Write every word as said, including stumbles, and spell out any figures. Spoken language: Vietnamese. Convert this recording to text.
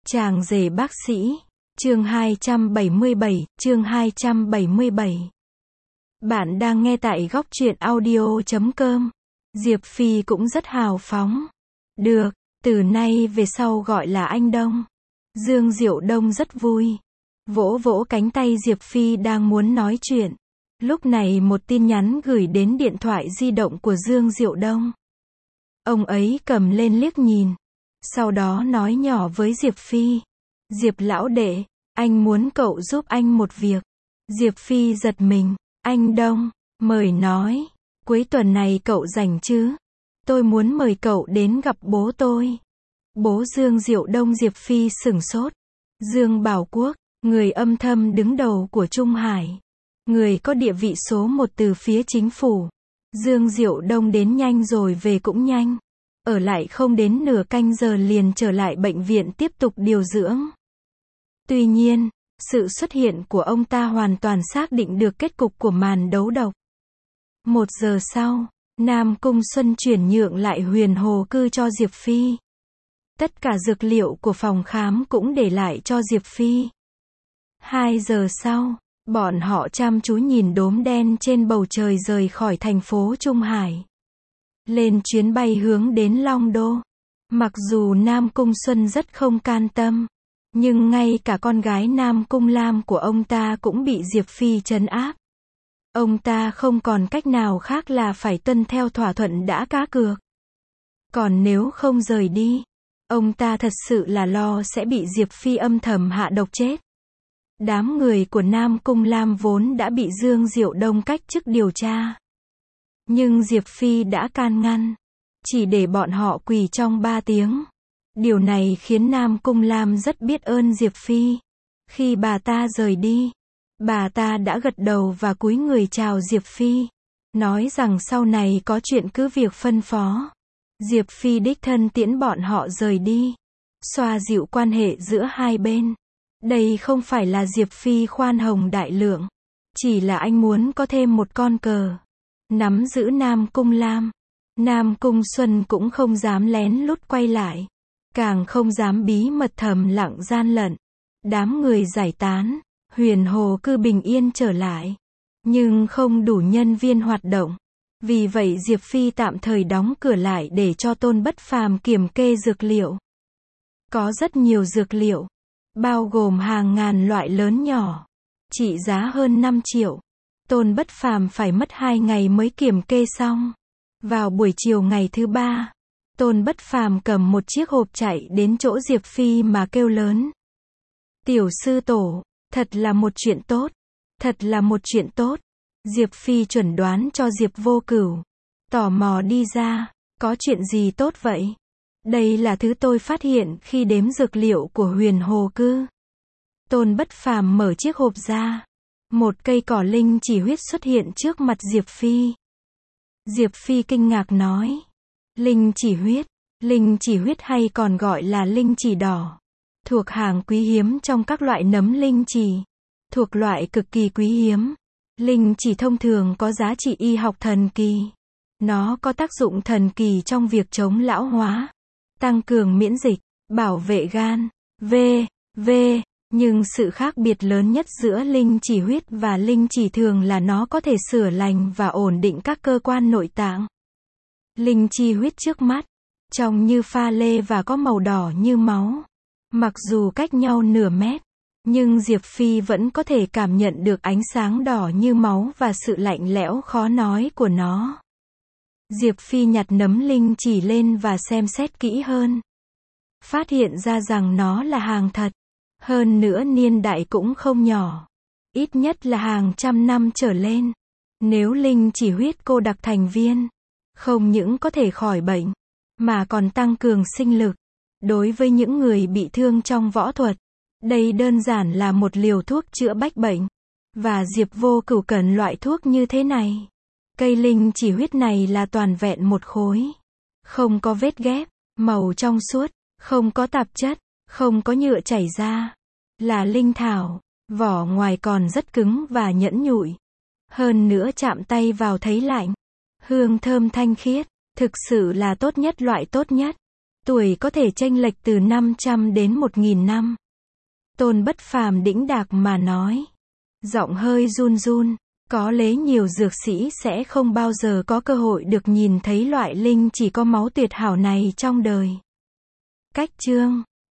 Chàng rể bác sĩ, chương hai trăm bảy mươi bảy, chương hai trăm bảy mươi bảy. Bạn đang nghe tại góc truyện audio chấm com. Diệp Phi cũng rất hào phóng. Được, từ nay về sau gọi là anh Đông. Dương Diệu Đông rất vui. Vỗ vỗ cánh tay Diệp Phi đang muốn nói chuyện. Lúc này một tin nhắn gửi đến điện thoại di động của Dương Diệu Đông. Ông ấy cầm lên liếc nhìn. Sau đó nói nhỏ với Diệp Phi. Diệp lão đệ, anh muốn cậu giúp anh một việc. Diệp Phi giật mình. Anh Đông, mời nói. Cuối tuần này cậu rảnh chứ? Tôi muốn mời cậu đến gặp bố tôi. Bố Dương Diệu Đông. Diệp Phi sửng sốt. Dương Bảo Quốc, người âm thầm đứng đầu của Trung Hải. Người có địa vị số một từ phía chính phủ. Dương Diệu Đông đến nhanh rồi về cũng nhanh. Ở lại không đến nửa canh giờ liền trở lại bệnh viện tiếp tục điều dưỡng. Tuy nhiên, sự xuất hiện của ông ta hoàn toàn xác định được kết cục của màn đấu độc. Một giờ sau, Nam Cung Xuân chuyển nhượng lại Huyền Hồ Cư cho Diệp Phi. Tất cả dược liệu của phòng khám cũng để lại cho Diệp Phi. Hai giờ sau, bọn họ chăm chú nhìn đốm đen trên bầu trời rời khỏi thành phố Trung Hải. Lên chuyến bay hướng đến Long Đô. Mặc dù Nam Cung Xuân rất không can tâm, nhưng ngay cả con gái Nam Cung Lam của ông ta cũng bị Diệp Phi trấn áp. Ông ta không còn cách nào khác là phải tuân theo thỏa thuận đã cá cược. Còn nếu không rời đi, ông ta thật sự là lo sẽ bị Diệp Phi âm thầm hạ độc chết. Đám người của Nam Cung Lam vốn đã bị Dương Diệu Đông cách chức điều tra. Nhưng Diệp Phi đã can ngăn, chỉ để bọn họ quỳ trong ba tiếng. Điều này khiến Nam Cung Lam rất biết ơn Diệp Phi. Khi bà ta rời đi, bà ta đã gật đầu và cúi người chào Diệp Phi, nói rằng sau này có chuyện cứ việc phân phó. Diệp Phi đích thân tiễn bọn họ rời đi, xoa dịu quan hệ giữa hai bên. Đây không phải là Diệp Phi khoan hồng đại lượng, chỉ là anh muốn có thêm một con cờ nắm giữ Nam Cung Lam. Nam Cung Xuân cũng không dám lén lút quay lại, càng không dám bí mật thầm lặng gian lận. Đám người giải tán, Huyền Hồ Cư bình yên trở lại, nhưng không đủ nhân viên hoạt động. Vì vậy Diệp Phi tạm thời đóng cửa lại để cho Tôn Bất Phàm kiểm kê dược liệu. Có rất nhiều dược liệu, bao gồm hàng ngàn loại lớn nhỏ, trị giá hơn năm triệu. Tôn Bất Phàm phải mất hai ngày mới kiểm kê xong. Vào buổi chiều ngày thứ ba, Tôn Bất Phàm cầm một chiếc hộp chạy đến chỗ Diệp Phi mà kêu lớn. Tiểu sư tổ, thật là một chuyện tốt, thật là một chuyện tốt. Diệp Phi chuẩn đoán cho Diệp Vô Cửu. Tò mò đi ra, có chuyện gì tốt vậy? Đây là thứ tôi phát hiện khi đếm dược liệu của Huyền Hồ Cư. Tôn Bất Phàm mở chiếc hộp ra. Một cây cỏ linh chỉ huyết xuất hiện trước mặt Diệp Phi. Diệp Phi kinh ngạc nói. Linh chỉ huyết. Linh chỉ huyết hay còn gọi là linh chỉ đỏ, thuộc hàng quý hiếm trong các loại nấm linh chỉ. Thuộc loại cực kỳ quý hiếm. Linh chỉ thông thường có giá trị y học thần kỳ. Nó có tác dụng thần kỳ trong việc chống lão hóa, tăng cường miễn dịch, bảo vệ gan, vân vân. Nhưng sự khác biệt lớn nhất giữa linh chỉ huyết và linh chỉ thường là nó có thể sửa lành và ổn định các cơ quan nội tạng. Linh chi huyết trước mắt, trông như pha lê và có màu đỏ như máu. Mặc dù cách nhau nửa mét, nhưng Diệp Phi vẫn có thể cảm nhận được ánh sáng đỏ như máu và sự lạnh lẽo khó nói của nó. Diệp Phi nhặt nấm linh chỉ lên và xem xét kỹ hơn. Phát hiện ra rằng nó là hàng thật. Hơn nữa niên đại cũng không nhỏ. Ít nhất là hàng trăm năm trở lên. Nếu linh chỉ huyết cô đặc thành viên, không những có thể khỏi bệnh, mà còn tăng cường sinh lực. Đối với những người bị thương trong võ thuật, đây đơn giản là một liều thuốc chữa bách bệnh. Và Diệp Vô Cửu cần loại thuốc như thế này. Cây linh chỉ huyết này là toàn vẹn một khối. Không có vết ghép, màu trong suốt, không có tạp chất, không có nhựa chảy ra. Là linh thảo, vỏ ngoài còn rất cứng và nhẵn nhụi. Hơn nữa chạm tay vào thấy lạnh. Hương thơm thanh khiết, thực sự là tốt nhất loại tốt nhất. Tuổi có thể chênh lệch từ năm trăm đến một nghìn năm. Tôn Bất Phàm đĩnh đạc mà nói. Giọng hơi run run. Có lẽ nhiều dược sĩ sẽ không bao giờ có cơ hội được nhìn thấy loại linh chỉ có máu tuyệt hảo này trong đời. Cách chương